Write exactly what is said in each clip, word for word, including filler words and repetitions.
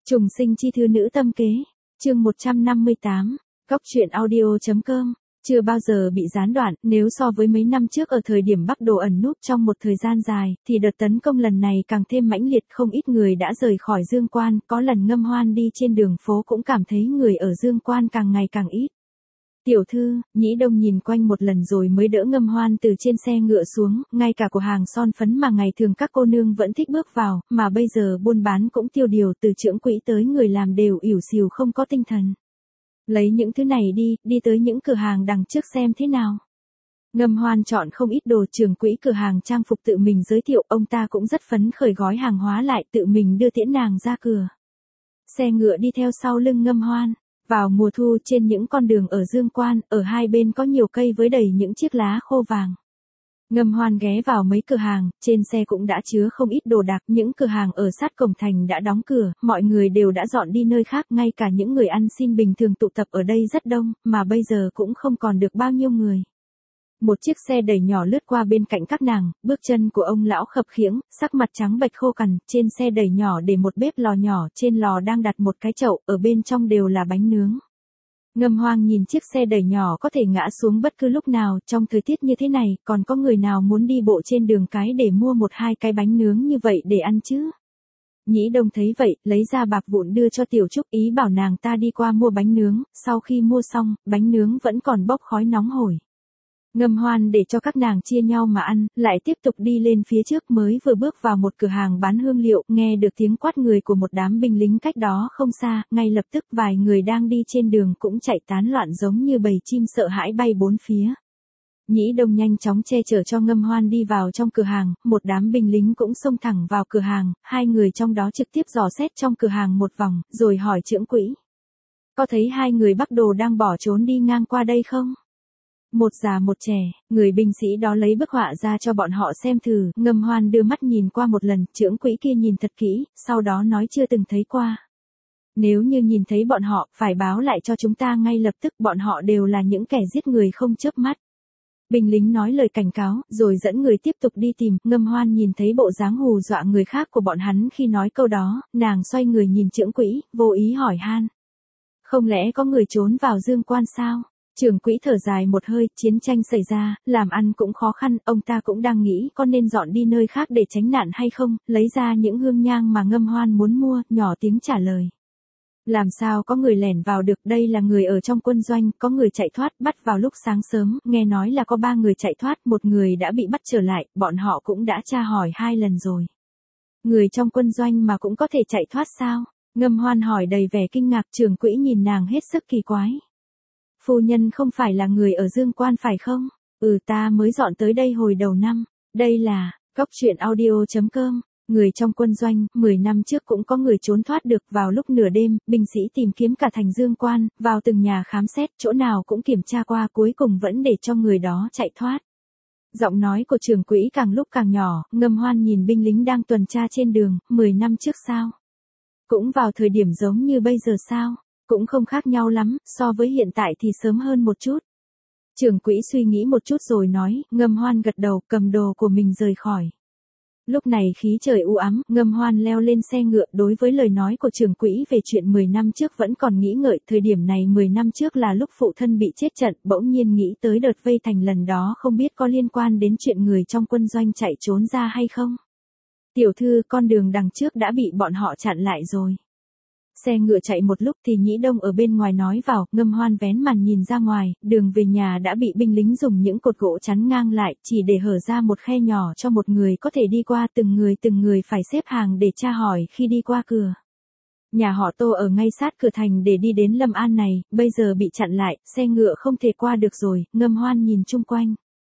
Trùng sinh chi thư nữ tâm kế, chương một trăm năm mươi tám, góc truyện audio.com, chưa bao giờ bị gián đoạn, nếu so với mấy năm trước ở thời điểm Bắc Đồ ẩn núp trong một thời gian dài, thì đợt tấn công lần này càng thêm mãnh liệt, không ít người đã rời khỏi Dương Quan, có lần Ngâm Hoan đi trên đường phố cũng cảm thấy người ở Dương Quan càng ngày càng ít. Tiểu thư, Nhĩ Đông nhìn quanh một lần rồi mới đỡ Ngâm Hoan từ trên xe ngựa xuống, ngay cả cửa hàng son phấn mà ngày thường các cô nương vẫn thích bước vào, mà bây giờ buôn bán cũng tiêu điều, từ trưởng quỹ tới người làm đều ỉu xìu không có tinh thần. Lấy những thứ này đi, đi tới những cửa hàng đằng trước xem thế nào. Ngâm Hoan chọn không ít đồ, trưởng quỹ cửa hàng trang phục tự mình giới thiệu, ông ta cũng rất phấn khởi gói hàng hóa lại, tự mình đưa tiễn nàng ra cửa. Xe ngựa đi theo sau lưng Ngâm Hoan. Vào mùa thu, trên những con đường ở Dương Quan, ở hai bên có nhiều cây với đầy những chiếc lá khô vàng. Ngâm Hoan ghé vào mấy cửa hàng, trên xe cũng đã chứa không ít đồ đạc, những cửa hàng ở sát cổng thành đã đóng cửa, mọi người đều đã dọn đi nơi khác, ngay cả những người ăn xin bình thường tụ tập ở đây rất đông, mà bây giờ cũng không còn được bao nhiêu người. Một chiếc xe đẩy nhỏ lướt qua bên cạnh các nàng, bước chân của ông lão khập khiễng, sắc mặt trắng bệch khô cằn, trên xe đẩy nhỏ để một bếp lò nhỏ, trên lò đang đặt một cái chậu, ở bên trong đều là bánh nướng. Ngâm Hoan nhìn chiếc xe đẩy nhỏ có thể ngã xuống bất cứ lúc nào, trong thời tiết như thế này, còn có người nào muốn đi bộ trên đường cái để mua một hai cái bánh nướng như vậy để ăn chứ? Nhĩ Đông thấy vậy, lấy ra bạc vụn đưa cho Tiểu Trúc, ý bảo nàng ta đi qua mua bánh nướng, sau khi mua xong, bánh nướng vẫn còn bốc khói nóng hổi. Ngâm Hoan để cho các nàng chia nhau mà ăn, lại tiếp tục đi lên phía trước, mới vừa bước vào một cửa hàng bán hương liệu, nghe được tiếng quát người của một đám binh lính cách đó không xa, ngay lập tức vài người đang đi trên đường cũng chạy tán loạn giống như bầy chim sợ hãi bay bốn phía. Nhĩ Đông nhanh chóng che chở cho Ngâm Hoan đi vào trong cửa hàng, một đám binh lính cũng xông thẳng vào cửa hàng, hai người trong đó trực tiếp dò xét trong cửa hàng một vòng, rồi hỏi trưởng quỹ. Có thấy hai người Bắc Đồ đang bỏ trốn đi ngang qua đây không? Một già một trẻ, người binh sĩ đó lấy bức họa ra cho bọn họ xem thử, Ngâm Hoan đưa mắt nhìn qua một lần, trưởng quỹ kia nhìn thật kỹ, sau đó nói chưa từng thấy qua. Nếu như nhìn thấy bọn họ, phải báo lại cho chúng ta ngay lập tức, bọn họ đều là những kẻ giết người không chớp mắt. Binh lính nói lời cảnh cáo, rồi dẫn người tiếp tục đi tìm, Ngâm Hoan nhìn thấy bộ dáng hù dọa người khác của bọn hắn khi nói câu đó, nàng xoay người nhìn trưởng quỹ, vô ý hỏi han. Không lẽ có người trốn vào Dương Quan sao? Trưởng quỹ thở dài một hơi, chiến tranh xảy ra, làm ăn cũng khó khăn, ông ta cũng đang nghĩ có nên dọn đi nơi khác để tránh nạn hay không, lấy ra những hương nhang mà Ngâm Hoan muốn mua, nhỏ tiếng trả lời. Làm sao có người lẻn vào được, đây là người ở trong quân doanh, có người chạy thoát, bắt vào lúc sáng sớm, nghe nói là có ba người chạy thoát, một người đã bị bắt trở lại, bọn họ cũng đã tra hỏi hai lần rồi. Người trong quân doanh mà cũng có thể chạy thoát sao? Ngâm Hoan hỏi đầy vẻ kinh ngạc, trưởng quỹ nhìn nàng hết sức kỳ quái. Phu nhân không phải là người ở Dương Quan phải không? Ừ, ta mới dọn tới đây hồi đầu năm. Đây là, góc truyện audio.com, người trong quân doanh, mười năm trước cũng có người trốn thoát được, vào lúc nửa đêm, binh sĩ tìm kiếm cả thành Dương Quan, vào từng nhà khám xét, chỗ nào cũng kiểm tra qua, cuối cùng vẫn để cho người đó chạy thoát. Giọng nói của trưởng quỹ càng lúc càng nhỏ, Ngâm Hoan nhìn binh lính đang tuần tra trên đường, mười năm trước sao? Cũng vào thời điểm giống như bây giờ sao? Cũng không khác nhau lắm, so với hiện tại thì sớm hơn một chút. Trưởng quỹ suy nghĩ một chút rồi nói, Ngâm Hoan gật đầu, cầm đồ của mình rời khỏi. Lúc này khí trời u ám, Ngâm Hoan leo lên xe ngựa, đối với lời nói của trưởng quỹ về chuyện mười năm trước vẫn còn nghĩ ngợi, thời điểm này mười năm trước là lúc phụ thân bị chết trận, bỗng nhiên nghĩ tới đợt vây thành lần đó, không biết có liên quan đến chuyện người trong quân doanh chạy trốn ra hay không. Tiểu thư, con đường đằng trước đã bị bọn họ chặn lại rồi. Xe ngựa chạy một lúc thì Nhĩ Đông ở bên ngoài nói vào, Ngâm Hoan vén màn nhìn ra ngoài, đường về nhà đã bị binh lính dùng những cột gỗ chắn ngang lại, chỉ để hở ra một khe nhỏ cho một người có thể đi qua, từng người từng người phải xếp hàng để tra hỏi khi đi qua cửa. Nhà họ Tô ở ngay sát cửa thành để đi đến Lâm An này, bây giờ bị chặn lại, xe ngựa không thể qua được rồi, Ngâm Hoan nhìn chung quanh.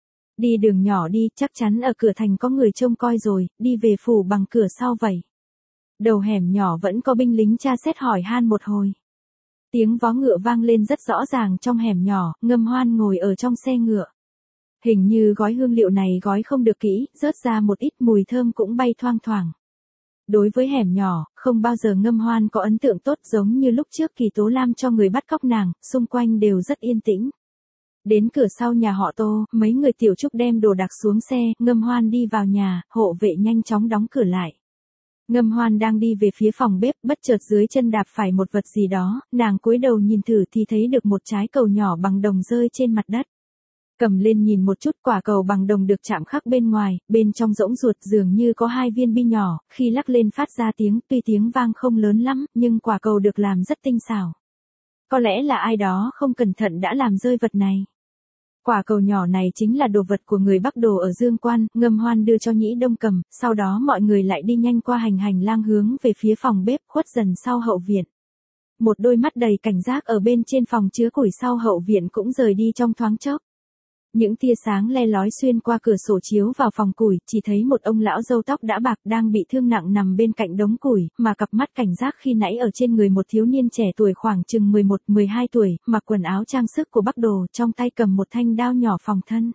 Đi đường nhỏ đi, chắc chắn ở cửa thành có người trông coi rồi, đi về phủ bằng cửa sau vậy. Đầu hẻm nhỏ vẫn có binh lính tra xét hỏi han một hồi. Tiếng vó ngựa vang lên rất rõ ràng trong hẻm nhỏ, Ngâm Hoan ngồi ở trong xe ngựa. Hình như gói hương liệu này gói không được kỹ, rớt ra một ít mùi thơm cũng bay thoang thoảng. Đối với hẻm nhỏ, không bao giờ Ngâm Hoan có ấn tượng tốt, giống như lúc trước Kỳ Tố Lam cho người bắt cóc nàng, xung quanh đều rất yên tĩnh. Đến cửa sau nhà họ Tô, mấy người Tiểu Trúc đem đồ đạc xuống xe, Ngâm Hoan đi vào nhà, hộ vệ nhanh chóng đóng cửa lại. Ngâm Hoan đang đi về phía phòng bếp, bất chợt dưới chân đạp phải một vật gì đó, nàng cúi đầu nhìn thử thì thấy được một trái cầu nhỏ bằng đồng rơi trên mặt đất. Cầm lên nhìn một chút, quả cầu bằng đồng được chạm khắc bên ngoài, bên trong rỗng ruột dường như có hai viên bi nhỏ, khi lắc lên phát ra tiếng, tuy tiếng vang không lớn lắm, nhưng quả cầu được làm rất tinh xảo. Có lẽ là ai đó không cẩn thận đã làm rơi vật này. Quả cầu nhỏ này chính là đồ vật của người Bắc Đồ ở Dương Quan, Ngâm Hoan đưa cho Nhĩ Đông cầm, sau đó mọi người lại đi nhanh qua hành hành lang hướng về phía phòng bếp, khuất dần sau hậu viện. Một đôi mắt đầy cảnh giác ở bên trên phòng chứa củi sau hậu viện cũng rời đi trong thoáng chốc. Những tia sáng le lói xuyên qua cửa sổ chiếu vào phòng củi, chỉ thấy một ông lão râu tóc đã bạc đang bị thương nặng nằm bên cạnh đống củi, mà cặp mắt cảnh giác khi nãy ở trên người một thiếu niên trẻ tuổi khoảng chừng mười một mười hai tuổi, mặc quần áo trang sức của Bắc Đồ, trong tay cầm một thanh đao nhỏ phòng thân.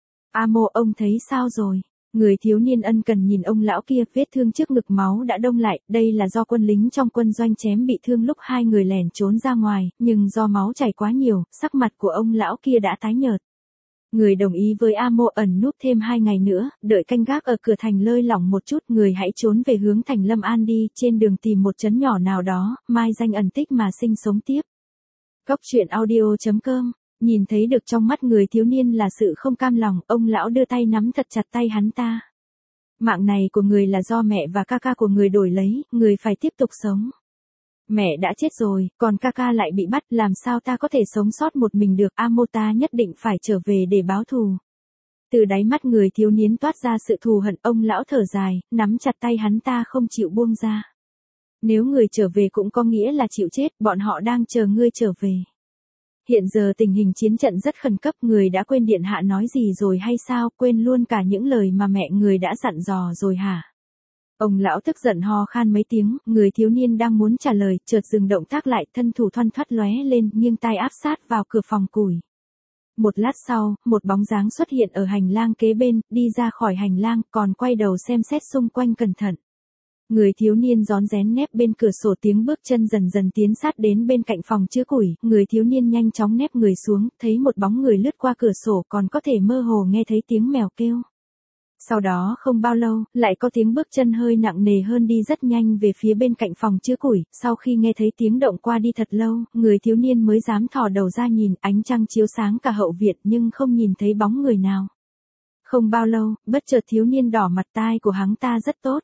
A Mô, ông thấy sao rồi? Người thiếu niên ân cần nhìn ông lão kia, vết thương trước ngực máu đã đông lại, đây là do quân lính trong quân doanh chém bị thương lúc hai người lẻn trốn ra ngoài, nhưng do máu chảy quá nhiều, sắc mặt của ông lão kia đã tái nhợt. Người đồng ý với A Mô ẩn núp thêm hai ngày nữa, đợi canh gác ở cửa thành lơi lỏng một chút, người hãy trốn về hướng thành Lâm An đi, trên đường tìm một trấn nhỏ nào đó, mai danh ẩn tích mà sinh sống tiếp. Góc truyện audio chấm com, nhìn thấy được trong mắt người thiếu niên là sự không cam lòng, ông lão đưa tay nắm thật chặt tay hắn ta. Mạng này của người là do mẹ và ca ca của người đổi lấy, người phải tiếp tục sống. Mẹ đã chết rồi, còn ca ca lại bị bắt, làm sao ta có thể sống sót một mình được, A Mô ta nhất định phải trở về để báo thù. Từ đáy mắt người thiếu niên toát ra sự thù hận, ông lão thở dài, nắm chặt tay hắn ta không chịu buông ra. Nếu người trở về cũng có nghĩa là chịu chết, bọn họ đang chờ ngươi trở về. Hiện giờ tình hình chiến trận rất khẩn cấp, người đã quên điện hạ nói gì rồi hay sao, quên luôn cả những lời mà mẹ người đã dặn dò rồi hả? Ông lão tức giận ho khan mấy tiếng, người thiếu niên đang muốn trả lời, chợt dừng động tác lại, thân thủ thoăn thoắt lóe lên, nghiêng tai áp sát vào cửa phòng củi. Một lát sau, một bóng dáng xuất hiện ở hành lang kế bên, đi ra khỏi hành lang, còn quay đầu xem xét xung quanh cẩn thận. Người thiếu niên rón rén nép bên cửa sổ, tiếng bước chân dần dần tiến sát đến bên cạnh phòng chứa củi, người thiếu niên nhanh chóng nép người xuống, thấy một bóng người lướt qua cửa sổ, còn có thể mơ hồ nghe thấy tiếng mèo kêu. Sau đó không bao lâu, lại có tiếng bước chân hơi nặng nề hơn đi rất nhanh về phía bên cạnh phòng chứa củi, sau khi nghe thấy tiếng động qua đi thật lâu, người thiếu niên mới dám thò đầu ra nhìn, ánh trăng chiếu sáng cả hậu viện nhưng không nhìn thấy bóng người nào. Không bao lâu, bất chợt thiếu niên đỏ mặt, tai của hắn ta rất tốt.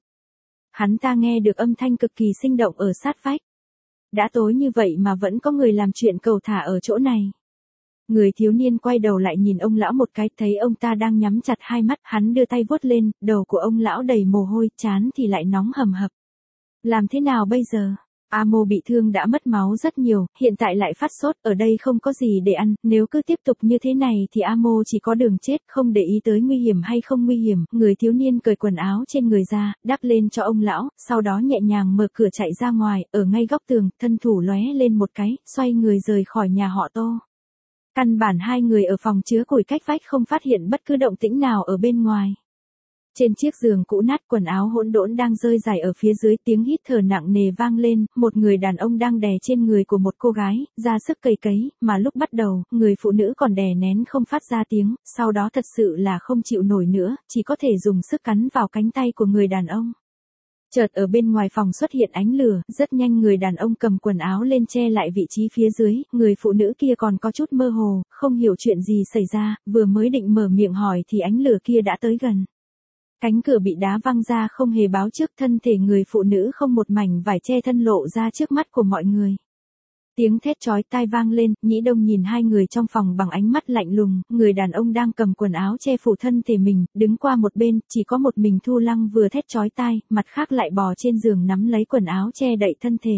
Hắn ta nghe được âm thanh cực kỳ sinh động ở sát vách. Đã tối như vậy mà vẫn có người làm chuyện cầu thả ở chỗ này. Người thiếu niên quay đầu lại nhìn ông lão một cái, thấy ông ta đang nhắm chặt hai mắt, hắn đưa tay vuốt lên, đầu của ông lão đầy mồ hôi, trán thì lại nóng hầm hập. Làm thế nào bây giờ? A Mô bị thương đã mất máu rất nhiều, hiện tại lại phát sốt, ở đây không có gì để ăn, nếu cứ tiếp tục như thế này thì A Mô chỉ có đường chết, không để ý tới nguy hiểm hay không nguy hiểm. Người thiếu niên cởi quần áo trên người ra, đắp lên cho ông lão, sau đó nhẹ nhàng mở cửa chạy ra ngoài, ở ngay góc tường, thân thủ lóe lên một cái, xoay người rời khỏi nhà họ Tô. Căn bản hai người ở phòng chứa củi cách vách không phát hiện bất cứ động tĩnh nào ở bên ngoài. Trên chiếc giường cũ nát, quần áo hỗn độn đang rơi rải ở phía dưới, tiếng hít thở nặng nề vang lên, một người đàn ông đang đè trên người của một cô gái, ra sức cầy cấy, mà lúc bắt đầu, người phụ nữ còn đè nén không phát ra tiếng, sau đó thật sự là không chịu nổi nữa, chỉ có thể dùng sức cắn vào cánh tay của người đàn ông. Chợt ở bên ngoài phòng xuất hiện ánh lửa, rất nhanh người đàn ông cầm quần áo lên che lại vị trí phía dưới, người phụ nữ kia còn có chút mơ hồ, không hiểu chuyện gì xảy ra, vừa mới định mở miệng hỏi thì ánh lửa kia đã tới gần. Cánh cửa bị đá văng ra không hề báo trước, thân thể người phụ nữ không một mảnh vải che thân lộ ra trước mắt của mọi người. Tiếng thét chói tai vang lên, Nhĩ Đông nhìn hai người trong phòng bằng ánh mắt lạnh lùng, người đàn ông đang cầm quần áo che phủ thân thể mình, đứng qua một bên, chỉ có một mình Thu Lăng vừa thét chói tai, mặt khác lại bò trên giường nắm lấy quần áo che đậy thân thể.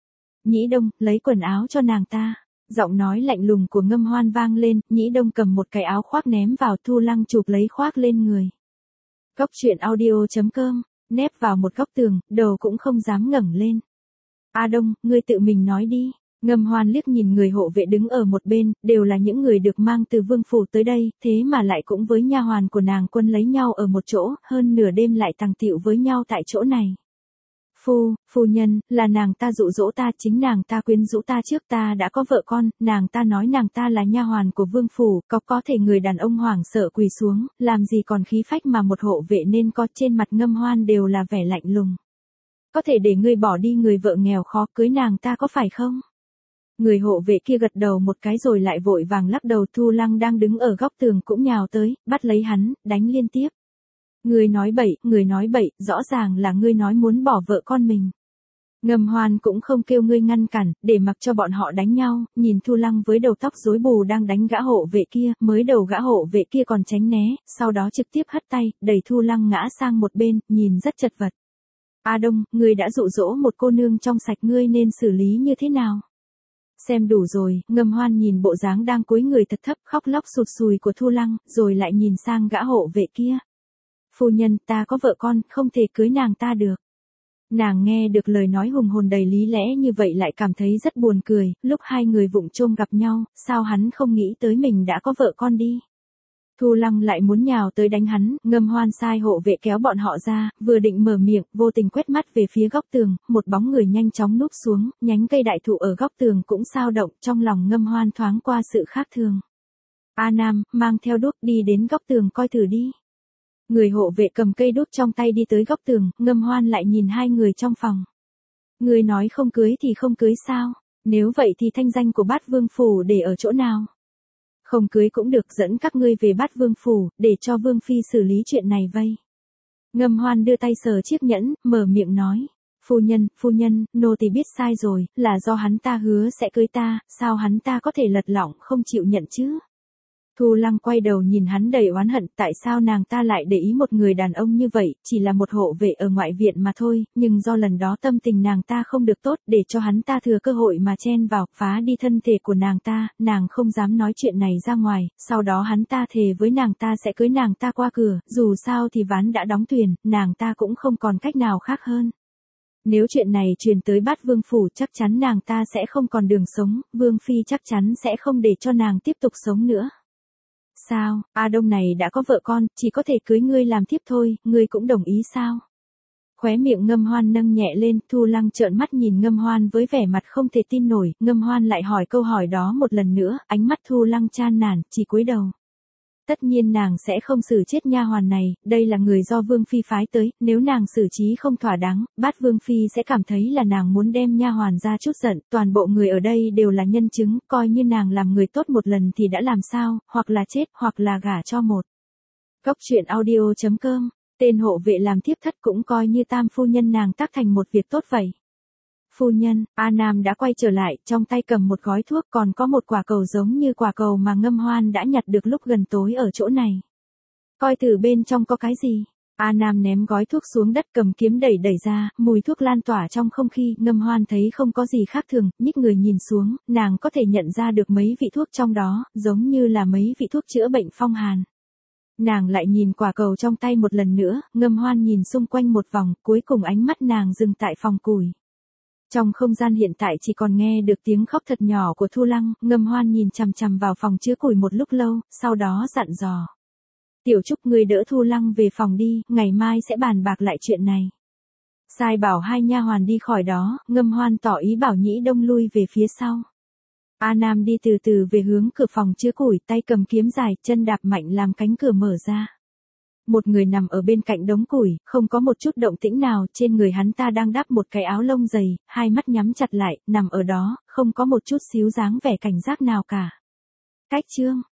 Nhĩ Đông, lấy quần áo cho nàng ta. Giọng nói lạnh lùng của Ngâm Hoan vang lên, Nhĩ Đông cầm một cái áo khoác ném vào, Thu Lăng chụp lấy khoác lên người. Góc truyện audio chấm com, nép vào một góc tường, đầu cũng không dám ngẩng lên. A Đông, ngươi tự mình nói đi. Ngâm Hoan liếc nhìn người hộ vệ đứng ở một bên, đều là những người được mang từ vương phủ tới đây, thế mà lại cũng với nha hoàn của nàng quân lấy nhau ở một chỗ, hơn nửa đêm lại tàng tiệu với nhau tại chỗ này. Phu, phu nhân, là nàng ta dụ dỗ ta, chính nàng ta quyến rũ ta trước, ta đã có vợ con, nàng ta nói nàng ta là nha hoàn của vương phủ, có có thể người đàn ông hoảng sợ quỳ xuống, làm gì còn khí phách mà một hộ vệ nên có, trên mặt Ngâm Hoan đều là vẻ lạnh lùng. có thể để ngươi bỏ đi người vợ nghèo khó cưới nàng ta có phải không? Người hộ vệ kia gật đầu một cái rồi lại vội vàng lắc đầu. Thu Lăng đang đứng ở góc tường cũng nhào tới, bắt lấy hắn, đánh liên tiếp. Ngươi nói bậy, người nói bậy, rõ ràng là ngươi nói muốn bỏ vợ con mình. Ngầm Hoan cũng không kêu ngươi ngăn cản, để mặc cho bọn họ đánh nhau, nhìn Thu Lăng với đầu tóc rối bù đang đánh gã hộ vệ kia, mới đầu gã hộ vệ kia còn tránh né, sau đó trực tiếp hất tay, đẩy Thu Lăng ngã sang một bên, nhìn rất chật vật. A Đông, ngươi đã dụ dỗ một cô nương trong sạch, ngươi nên xử lý như thế nào? Xem đủ rồi, Ngầm Hoan nhìn bộ dáng đang cúi người thật thấp khóc lóc sụt sùi của Thu Lăng, rồi lại nhìn sang gã hộ vệ kia. Phu nhân, ta có vợ con, không thể cưới nàng ta được. Nàng nghe được lời nói hùng hồn đầy lý lẽ như vậy lại cảm thấy rất buồn cười, lúc hai người vụng chôm gặp nhau, sao hắn không nghĩ tới mình đã có vợ con đi. Thu Lăng lại muốn nhào tới đánh hắn, Ngầm Hoan sai hộ vệ kéo bọn họ ra, vừa định mở miệng, vô tình quét mắt về phía góc tường, một bóng người nhanh chóng núp xuống, nhánh cây đại thụ ở góc tường cũng sao động, trong lòng Ngầm Hoan thoáng qua sự khác thường. A Nam, mang theo đuốc đi đến góc tường coi thử đi. Người hộ vệ cầm cây đuốc trong tay đi tới góc tường, Ngầm Hoan lại nhìn hai người trong phòng. Người nói không cưới thì không cưới sao, nếu vậy thì thanh danh của Bát Vương Phủ để ở chỗ nào? Không cưới cũng được, dẫn các ngươi về Bát Vương Phủ, để cho Vương Phi xử lý chuyện này vây. Ngầm Hoan đưa tay sờ chiếc nhẫn, mở miệng nói. Phu nhân, phu nhân, nô tỳ biết sai rồi, là do hắn ta hứa sẽ cưới ta, sao hắn ta có thể lật lọng không chịu nhận chứ? Thu Lăng quay đầu nhìn hắn đầy oán hận, tại sao nàng ta lại để ý một người đàn ông như vậy, chỉ là một hộ vệ ở ngoại viện mà thôi, nhưng do lần đó tâm tình nàng ta không được tốt, để cho hắn ta thừa cơ hội mà chen vào, phá đi thân thể của nàng ta, nàng không dám nói chuyện này ra ngoài, sau đó hắn ta thề với nàng ta sẽ cưới nàng ta qua cửa, dù sao thì ván đã đóng thuyền, nàng ta cũng không còn cách nào khác hơn. Nếu chuyện này truyền tới Bát Vương Phủ chắc chắn nàng ta sẽ không còn đường sống, Vương Phi chắc chắn sẽ không để cho nàng tiếp tục sống nữa. Sao, A Đông này đã có vợ con, chỉ có thể cưới ngươi làm thiếp thôi, ngươi cũng đồng ý sao? Khóe miệng Ngâm Hoan nâng nhẹ lên, Thu Lăng trợn mắt nhìn Ngâm Hoan với vẻ mặt không thể tin nổi, Ngâm Hoan lại hỏi câu hỏi đó một lần nữa, ánh mắt Thu Lăng chan nản, chỉ cúi đầu. Tất nhiên nàng sẽ không xử chết nha hoàn này, đây là người do Vương Phi phái tới, nếu nàng xử trí không thỏa đáng, Bát Vương Phi sẽ cảm thấy là nàng muốn đem nha hoàn ra chút giận, toàn bộ người ở đây đều là nhân chứng, coi như nàng làm người tốt một lần thì đã làm sao, hoặc là chết, hoặc là gả cho một. Cốc truyện audio chấm com, tên hộ vệ làm thiếp thất cũng coi như tam phu nhân nàng tác thành một việc tốt vậy. Phu nhân, A Nam đã quay trở lại, trong tay cầm một gói thuốc còn có một quả cầu giống như quả cầu mà Ngâm Hoan đã nhặt được lúc gần tối ở chỗ này. Coi thử bên trong có cái gì. A Nam ném gói thuốc xuống đất cầm kiếm đẩy đẩy ra, mùi thuốc lan tỏa trong không khí, Ngâm Hoan thấy không có gì khác thường, nhích người nhìn xuống, nàng có thể nhận ra được mấy vị thuốc trong đó, giống như là mấy vị thuốc chữa bệnh phong hàn. Nàng lại nhìn quả cầu trong tay một lần nữa, Ngâm Hoan nhìn xung quanh một vòng, cuối cùng ánh mắt nàng dừng tại phòng củi. Trong không gian hiện tại chỉ còn nghe được tiếng khóc thật nhỏ của Thu Lăng, Ngâm Hoan nhìn chằm chằm vào phòng chứa củi một lúc lâu, sau đó dặn dò. Tiểu Trúc người đỡ Thu Lăng về phòng đi, ngày mai sẽ bàn bạc lại chuyện này. Sai bảo hai nha hoàn đi khỏi đó, Ngâm Hoan tỏ ý bảo Nhĩ Đông lui về phía sau. A Nam đi từ từ về hướng cửa phòng chứa củi, tay cầm kiếm dài, chân đạp mạnh làm cánh cửa mở ra. Một người nằm ở bên cạnh đống củi, không có một chút động tĩnh nào, trên người hắn ta đang đắp một cái áo lông dày, hai mắt nhắm chặt lại, nằm ở đó, không có một chút xíu dáng vẻ cảnh giác nào cả. Cách chương